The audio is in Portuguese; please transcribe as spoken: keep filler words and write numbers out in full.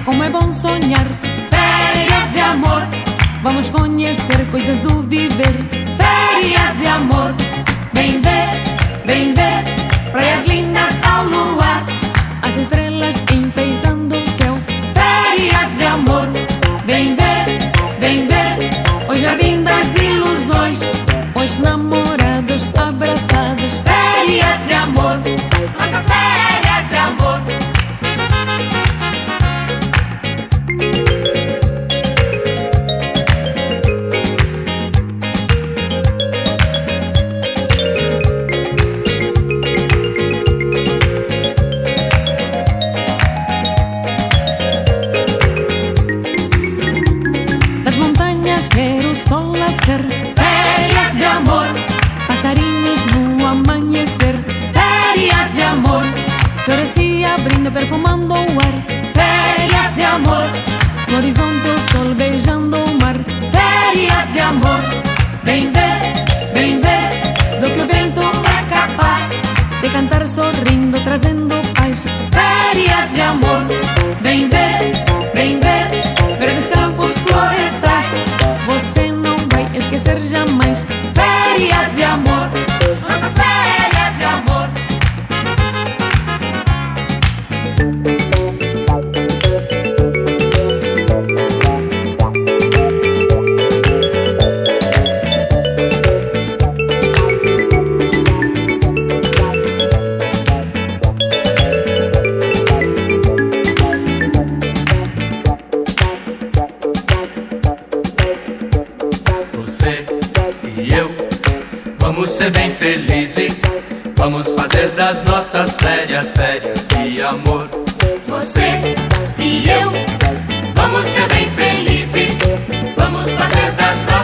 como é bom sonhar. Férias de amor, vamos conhecer coisas do viver. férias de amor. Vem ver, vem ver, praias lindas ao luar, as estrelas enfeitando o céu. férias de amor. Vem ver, vem ver, o jardim das ilusões, Os namorados abraçados. férias de amor, nossas férias de amor. Das montanhas ver o sol nascer, Férias de amor, passarinhos no amanhecer, férias de amor, flores se abrindo, perfumando o ar. férias de amor, No horizonte o sol beijando o mar. férias de amor. Vem ver, vem ver, Do que o vento é capaz, de cantar sorrindo, trazendo paz. férias de amor. Vem ver, vem ver, verdes campos florestais, Você não vai esquecer jamais. férias de amor, nossas férias de amor. Você e eu vamos ser bem felizes. Vamos fazer das nossas férias, férias de amor. Você e eu vamos ser bem felizes, vamos fazer das nossas